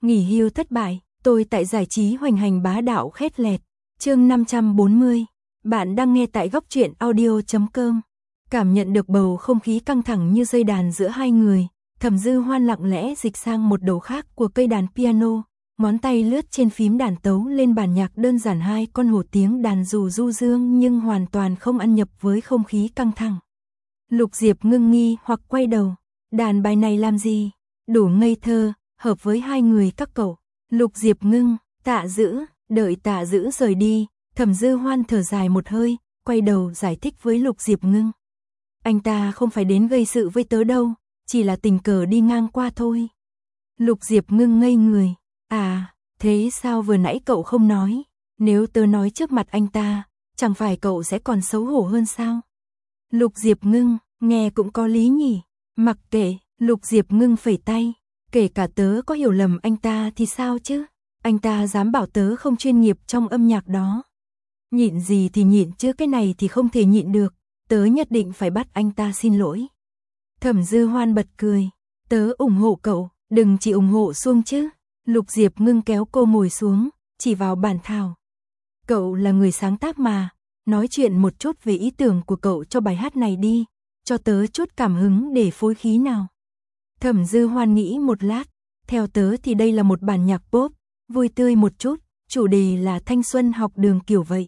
Nghỉ hưu thất bại, tôi tại giải trí hoành hành bá đạo khét lẹt. Chương 540. Bạn đang nghe tại góc truyện audio.com. Cảm nhận được bầu không khí căng thẳng như dây đàn giữa hai người, Thẩm Dư Hoan lặng lẽ dịch sang một đầu khác của cây đàn piano, ngón tay lướt trên phím đàn tấu lên bản nhạc đơn giản hai con hổ tiếng đàn dù du dương nhưng hoàn toàn không ăn nhập với không khí căng thẳng. Lục Diệp ngưng nghi hoặc quay đầu, đàn bài này làm gì? Đủ ngây thơ, hợp với hai người các cậu. Lục Diệp ngưng, Tạ Dữ, đợi Tạ Dữ rời đi, Thẩm Dư Hoan thở dài một hơi, quay đầu giải thích với Lục Diệp ngưng. Anh ta không phải đến gây sự với tớ đâu, chỉ là tình cờ đi ngang qua thôi. Lục Diệp ngưng ngây người, à, thế sao vừa nãy cậu không nói? Nếu tớ nói trước mặt anh ta, chẳng phải cậu sẽ còn xấu hổ hơn sao? Lục Diệp ngưng, nghe cũng có lý nhỉ. Mặc kệ, Lục Diệp ngưng phẩy tay, kể cả tớ có hiểu lầm anh ta thì sao chứ? Anh ta dám bảo tớ không chuyên nghiệp trong âm nhạc đó. Nhịn gì thì nhịn chứ cái này thì không thể nhịn được, tớ nhất định phải bắt anh ta xin lỗi. Thẩm Dư Hoan bật cười, tớ ủng hộ cậu, đừng chỉ ủng hộ Xuông chứ. Lục Diệp ngưng kéo cô ngồi xuống, chỉ vào bản thảo. Cậu là người sáng tác mà, nói chuyện một chút về ý tưởng của cậu cho bài hát này đi, cho tớ chút cảm hứng để phối khí nào. Thẩm Dư Hoan nghĩ một lát, theo tớ thì đây là một bản nhạc pop, vui tươi một chút, chủ đề là thanh xuân học đường kiểu vậy.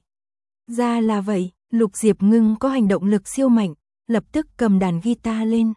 Ra là vậy, Lục Diệp ngưng có hành động lực siêu mạnh, lập tức cầm đàn guitar lên.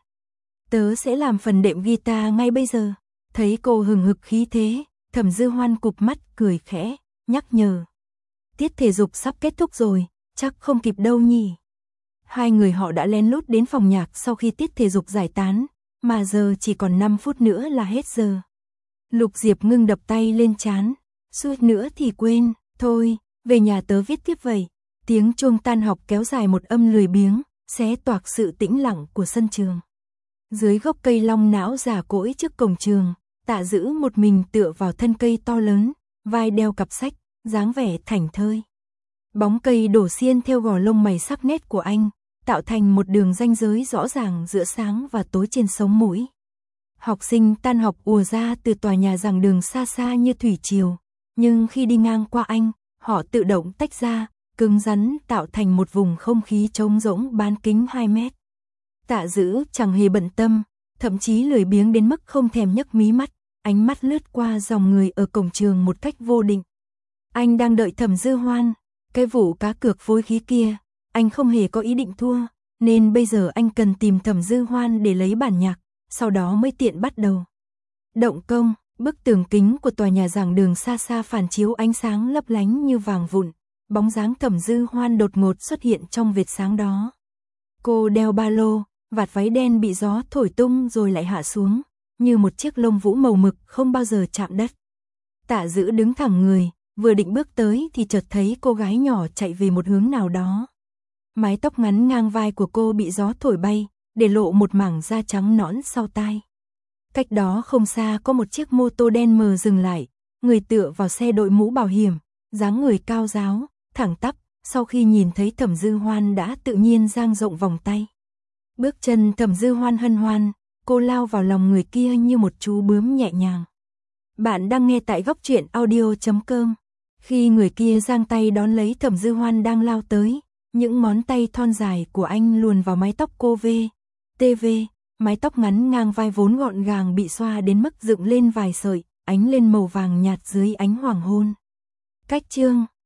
Tớ sẽ làm phần đệm guitar ngay bây giờ. Thấy cô hừng hực khí thế, Thẩm Dư Hoan cụp mắt cười khẽ, nhắc nhở. Tiết thể dục sắp kết thúc rồi, chắc không kịp đâu nhỉ. Hai người họ đã lén lút đến phòng nhạc sau khi tiết thể dục giải tán, mà giờ chỉ còn 5 phút nữa là hết giờ. Lục Diệp ngưng đập tay lên trán, suýt nữa thì quên, thôi, về nhà tớ viết tiếp vậy. Tiếng chuông tan học kéo dài một âm lười biếng, xé toạc sự tĩnh lặng của sân trường. Dưới gốc cây long não già cỗi trước cổng trường, Tạ Dữ một mình tựa vào thân cây to lớn, vai đeo cặp sách, dáng vẻ thảnh thơi. Bóng cây đổ xiên theo gò lông mày sắc nét của anh, tạo thành một đường ranh giới rõ ràng giữa sáng và tối trên sống mũi. Học sinh tan học ùa ra từ tòa nhà giảng đường xa xa như thủy triều, nhưng khi đi ngang qua anh, họ tự động tách ra, cứng rắn tạo thành một vùng không khí trống rỗng bán kính 2 mét. Tạ Dữ chẳng hề bận tâm, thậm chí lười biếng đến mức không thèm nhấc mí mắt, ánh mắt lướt qua dòng người ở cổng trường một cách vô định. Anh đang đợi Thẩm Dư Hoan, cái vụ cá cược phối khí kia, anh không hề có ý định thua, nên bây giờ anh cần tìm Thẩm Dư Hoan để lấy bản nhạc, sau đó mới tiện bắt đầu. Động công, bức tường kính của tòa nhà giảng đường xa xa phản chiếu ánh sáng lấp lánh như vàng vụn, bóng dáng Thẩm Dư Hoan đột ngột xuất hiện trong vệt sáng đó. Cô đeo ba lô, vạt váy đen bị gió thổi tung rồi lại hạ xuống, như một chiếc lông vũ màu mực không bao giờ chạm đất. Tạ Dữ đứng thẳng người, vừa định bước tới thì chợt thấy cô gái nhỏ chạy về một hướng nào đó. Mái tóc ngắn ngang vai của cô bị gió thổi bay, để lộ một mảng da trắng nõn sau tai. Cách đó không xa có một chiếc mô tô đen mờ dừng lại, người tựa vào xe đội mũ bảo hiểm, dáng người cao ráo, thẳng tắp, sau khi nhìn thấy Thẩm Dư Hoan đã tự nhiên dang rộng vòng tay. Bước chân Thẩm Dư Hoan hân hoan, cô lao vào lòng người kia như một chú bướm nhẹ nhàng. Bạn đang nghe tại góc truyện audio.com. Khi người kia giang tay đón lấy Thẩm Dư Hoan đang lao tới, những ngón tay thon dài của anh luồn vào mái tóc cô TV, mái tóc ngắn ngang vai vốn gọn gàng bị xoa đến mức dựng lên vài sợi, ánh lên màu vàng nhạt dưới ánh hoàng hôn. Cách chương